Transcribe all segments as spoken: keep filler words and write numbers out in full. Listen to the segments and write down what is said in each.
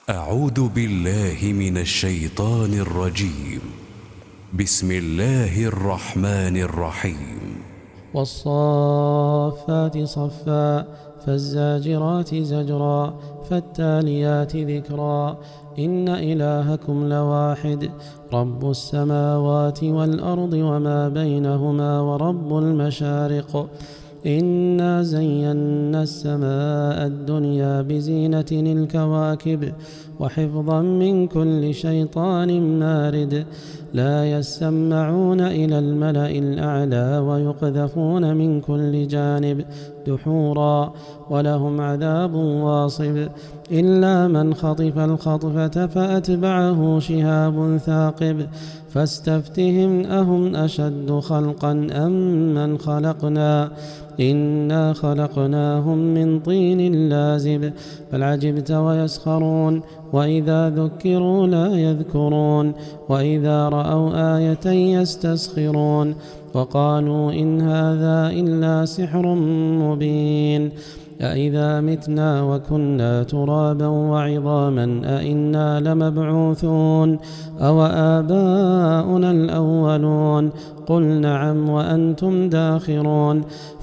أعوذ بالله من الشيطان الرجيم. بسم الله الرحمن الرحيم. والصافات صفا فالزاجرات زجرا فالتاليات ذكرا إن إلهكم لواحد رب السماوات والأرض وما بينهما ورب المشارق إنا زينا السماء الدنيا بزينة الكواكب وحفظا من كل شيطان مارد لا يسمعون إلى الملأ الأعلى ويقذفون من كل جانب دحورا ولهم عذاب واصب إلا من خطف الخطفة فأتبعه شهاب ثاقب فاستفتهم أهم أشد خلقا أم من خلقنا إنا خلقناهم من طين لازب بل عجبت ويسخرون وإذا ذكروا لا يذكرون وإذا رأوا آية يستسخرون وقالوا إن هذا إلا سحر مبين أإذا متنا وكنا ترابا وعظاما أإنا لمبعوثون أو آباؤنا الأولون قل نعم وأنتم داخرون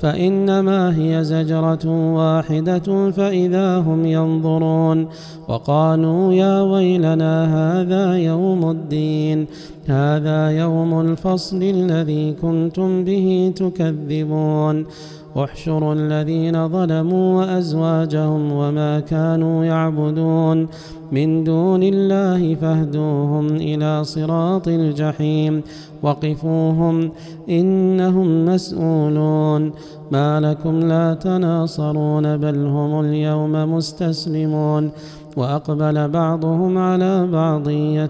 فإنما هي زجرة واحدة فإذا هم ينظرون وقالوا يا ويلنا هذا يوم الدين هذا يوم الفصل الذي كنتم به تكذبون واحشروا الذين ظلموا وأزواجهم وما كانوا يعبدون من دون الله فاهدوهم إلى صراط الجحيم وقفوهم إنهم مسؤولون ما لكم لا تناصرون بل هم اليوم مستسلمون وأقبل بعضهم على بعض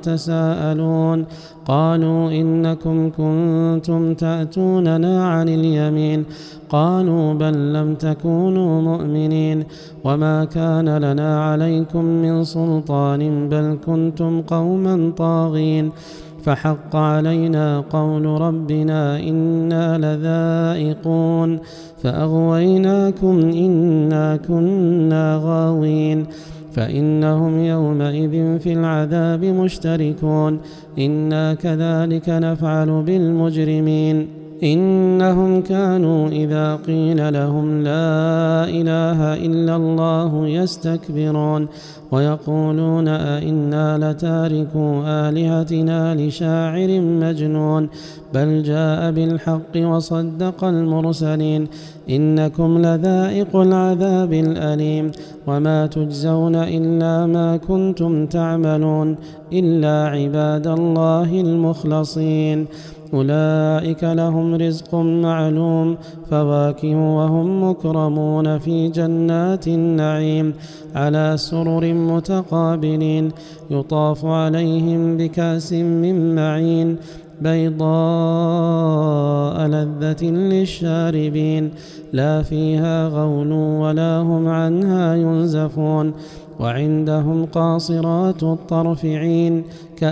يتساءلون قالوا إنكم كنتم تأتوننا عن اليمين قالوا بل لم تكونوا مؤمنين وما كان لنا عليكم من سلطان بل كنتم قوما طاغين فحق علينا قول ربنا إنا لذائقون فأغويناكم إنا كنا غاوين فإنهم يومئذ في العذاب مشتركون إنا كذلك نفعل بالمجرمين إنهم كانوا إذا قيل لهم لا إله إلا الله يستكبرون ويقولون أئنا لتاركو آلهتنا لشاعر مجنون بل جاء بالحق وصدق المرسلين إنكم لذائق العذاب الأليم وما تجزون إلا ما كنتم تعملون إلا عباد الله المخلصين أولئك لهم رزق معلوم فواكه وهم مكرمون في جنات النعيم على سرر متقابلين يطاف عليهم بكأس من معين بيضاء لذة للشاربين لا فيها غول ولا هم عنها ينزفون وعندهم قاصرات الطرف عين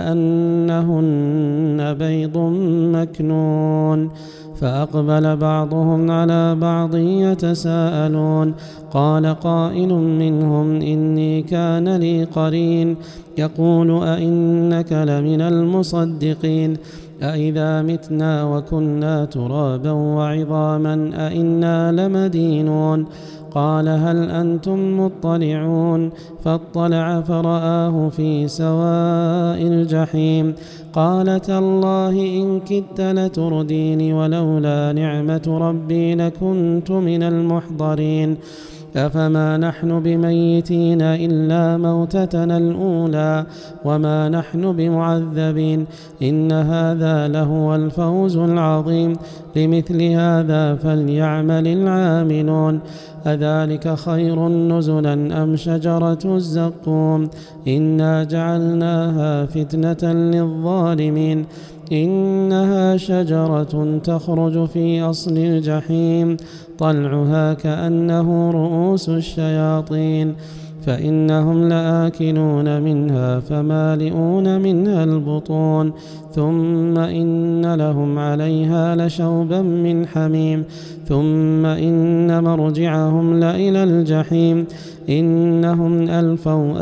كأنهن بيض مكنون فأقبل بعضهم على بعض يتساءلون قال قائل منهم إني كان لي قرين يقول أئنك لمن المصدقين أئذا متنا وكنا ترابا وعظاما أئنا لمدينون قال هل أنتم مطلعون فاطلع فرآه في سواء الجحيم قال تالله إن كدت لتردين ولولا نعمة ربي لكنت من المحضرين أفما نحن بميتين إلا موتتنا الأولى وما نحن بمعذبين إن هذا لهو الفوز العظيم لمثل هذا فليعمل العاملون أذلك خير نزلا أم شجرة الزقوم إنا جعلناها فتنة للظالمين إنها شجرة تخرج في أصل الجحيم طلعها كأنه رؤوس الشياطين فإنهم لآكلون منها فمالئون منها البطون ثم إن لهم عليها لشوبا من حميم ثم إن مرجعهم لإلى الجحيم إنهم ألفوا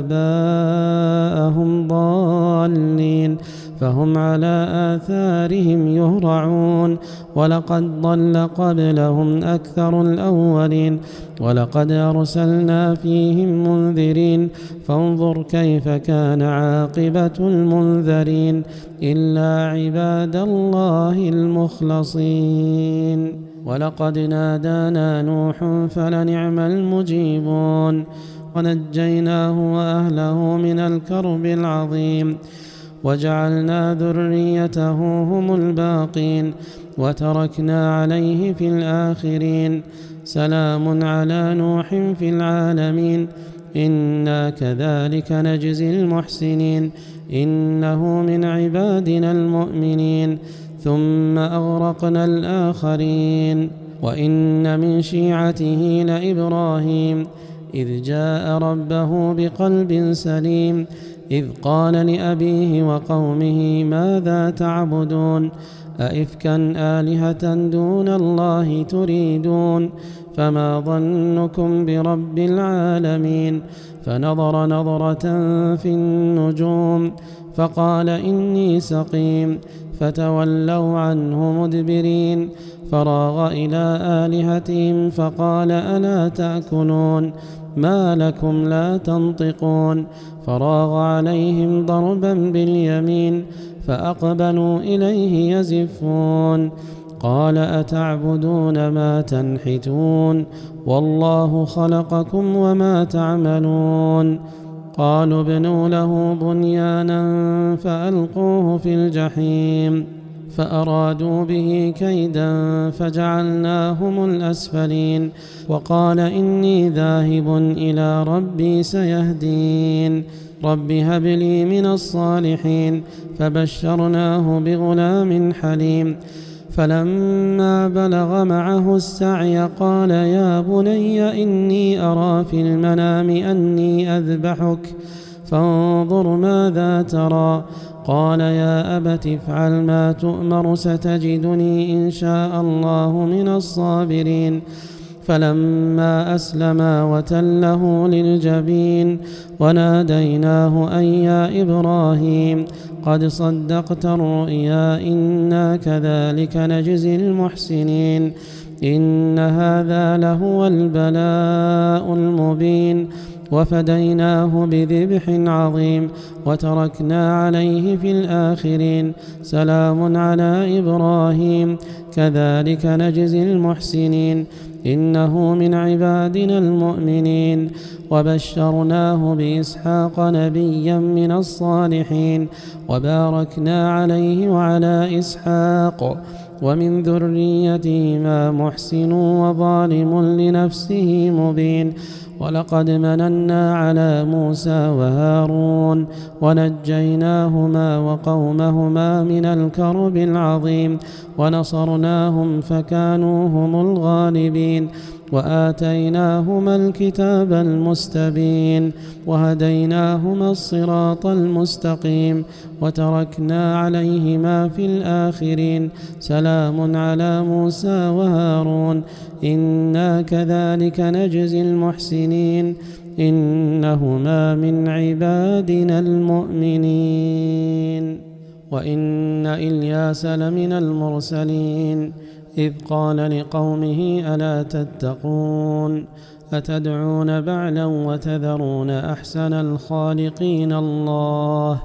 آباءهم ضالين فهم على آثارهم يهرعون ولقد ضل قبلهم أكثر الأولين ولقد أرسلنا فيهم منذرين فانظر كيف كان عاقبة المنذرين إلا عباد الله المخلصين ولقد نادانا نوح فلنعم المجيبون ونجيناه وأهله من الكرب العظيم وجعلنا ذريته هم الباقين وتركنا عليه في الآخرين سلام على نوح في العالمين إنا كذلك نجزي المحسنين إنه من عبادنا المؤمنين ثم أغرقنا الآخرين وإن من شيعته لإبراهيم إذ جاء ربه بقلب سليم إذ قال لأبيه وقومه ماذا تعبدون أئفكا آلهة دون الله تريدون فما ظنكم برب العالمين فنظر نظرة في النجوم فقال إني سقيم فتولوا عنه مدبرين فراغ إلى آلهتهم فقال ألا تأكلون ما لكم لا تنطقون فراغ عليهم ضربا باليمين فأقبلوا إليه يزفون قال أتعبدون ما تنحتون والله خلقكم وما تعملون قالوا ابنوا له بنيانا فألقوه في الجحيم فأرادوا به كيدا فجعلناهم الأسفلين وقال إني ذاهب إلى ربي سيهدين رب هب لي من الصالحين فبشرناه بغلام حليم فلما بلغ معه السعي قال يا بني إني أرى في المنام أني أذبحك فانظر ماذا ترى قال يا أبت افعل ما تؤمر ستجدني إن شاء الله من الصابرين فلما أسلما وتله للجبين وناديناه أن يا إبراهيم قد صدقت الرؤيا إنا كذلك نجزي المحسنين إن هذا لهو البلاء المبين وفديناه بذبح عظيم وتركنا عليه في الآخرين سلام على إبراهيم كذلك نجزي المحسنين إنه من عبادنا المؤمنين وبشرناه بإسحاق نبيا من الصالحين وباركنا عليه وعلى إسحاق ومن ذريتهما محسن وظالم لنفسه مبين ولقد مننا على موسى وهارون ونجيناهما وقومهما من الكرب العظيم ونصرناهم فكانوا هم الغالبين وآتيناهما الكتاب المستبين وهديناهما الصراط المستقيم وتركنا عليهما في الآخرين سلام على موسى وهارون إنا كذلك نجزي المحسنين إنهما من عبادنا المؤمنين وإن إلياس لمن المرسلين إذ قال لقومه ألا تتقون أتدعون بعلا وتذرون أحسن الخالقين الله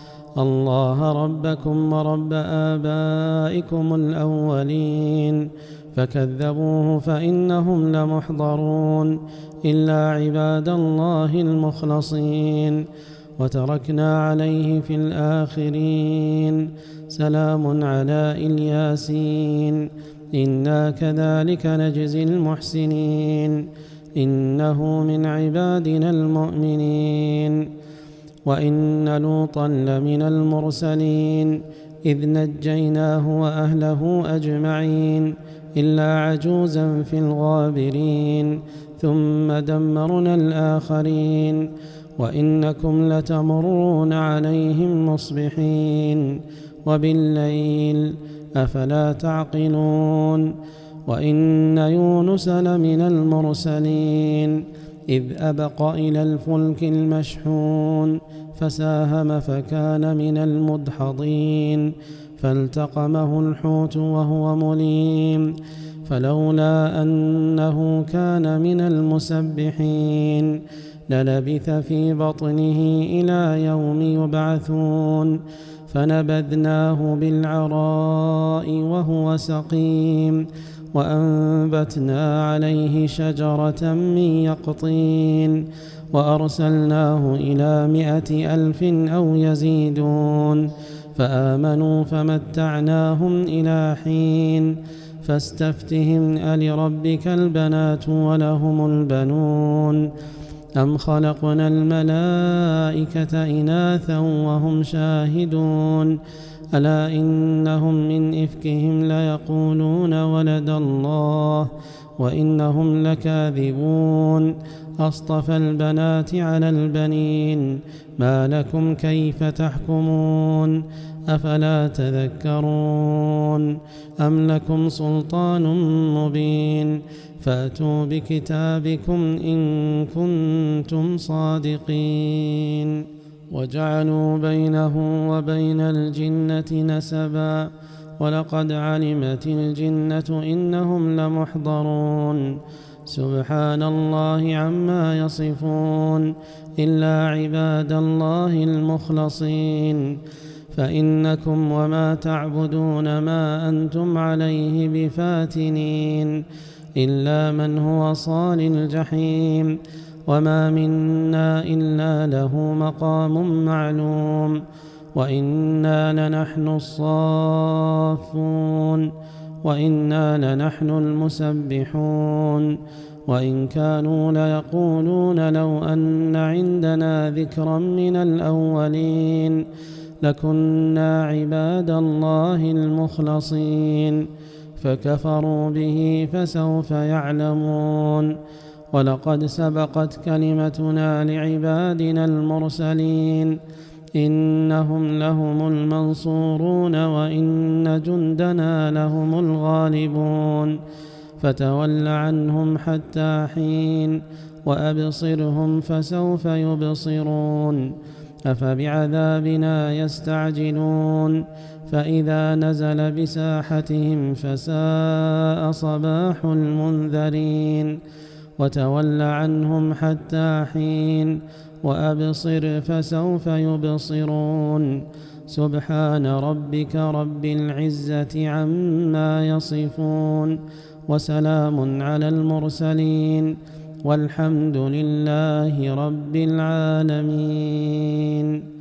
الله ربكم ورب آبائكم الأولين فكذبوه فإنهم لمحضرون إلا عباد الله المخلصين وتركنا عليه في الآخرين سلام على إلياسين إنا كذلك نجزي المحسنين إنه من عبادنا المؤمنين وإن لوطا لمن المرسلين إذ نجيناه وأهله أجمعين إلا عجوزا في الغابرين ثم دمرنا الآخرين وإنكم لتمرون عليهم مصبحين وبالليل أفلا تعقلون وإن يونس لمن المرسلين إذ أبق إلى الفلك المشحون فساهم فكان من المدحضين فالتقمه الحوت وهو مليم فلولا أنه كان من المسبحين للبث في بطنه إلى يوم يبعثون فنبذناه بالعراء وهو سقيم وأنبتنا عليه شجرة من يقطين وأرسلناه إلى مائة ألف أو يزيدون فآمنوا فمتعناهم إلى حين فاستفتهم ألربك البنات ولهم البنون أم خلقنا الملائكة إناثا وهم شاهدون ألا إنهم من إفكهم ليقولون ولد الله وإنهم لكاذبون أصطفى البنات على البنين ما لكم كيف تحكمون أفلا تذكرون أم لكم سلطان مبين فأتوا بكتابكم إن كنتم صادقين وجعلوا بينه وبين الجنة نسبا ولقد علمت الجنة إنهم لمحضرون سبحان الله عما يصفون إلا عباد الله المخلصين فإنكم وما تعبدون ما أنتم عليه بفاتنين إلا من هو صال الجحيم وما منا إلا له مقام معلوم وإنا لنحن الصافون وإنا لنحن المسبحون وإن كانوا ليقولون لو أن عندنا ذكرا من الأولين لكنا عباد الله المخلصين فكفروا به فسوف يعلمون ولقد سبقت كلمتنا لعبادنا المرسلين إنهم لهم المنصورون وإن جندنا لهم الغالبون فتول عنهم حتى حين وأبصرهم فسوف يبصرون أفبعذابنا يستعجلون فإذا نزل بساحتهم فساء صباح المنذرين وتول عنهم حتى حين وأبصر فسوف يبصرون سبحان ربك رب العزة عما يصفون وسلام على المرسلين والحمد لله رب العالمين.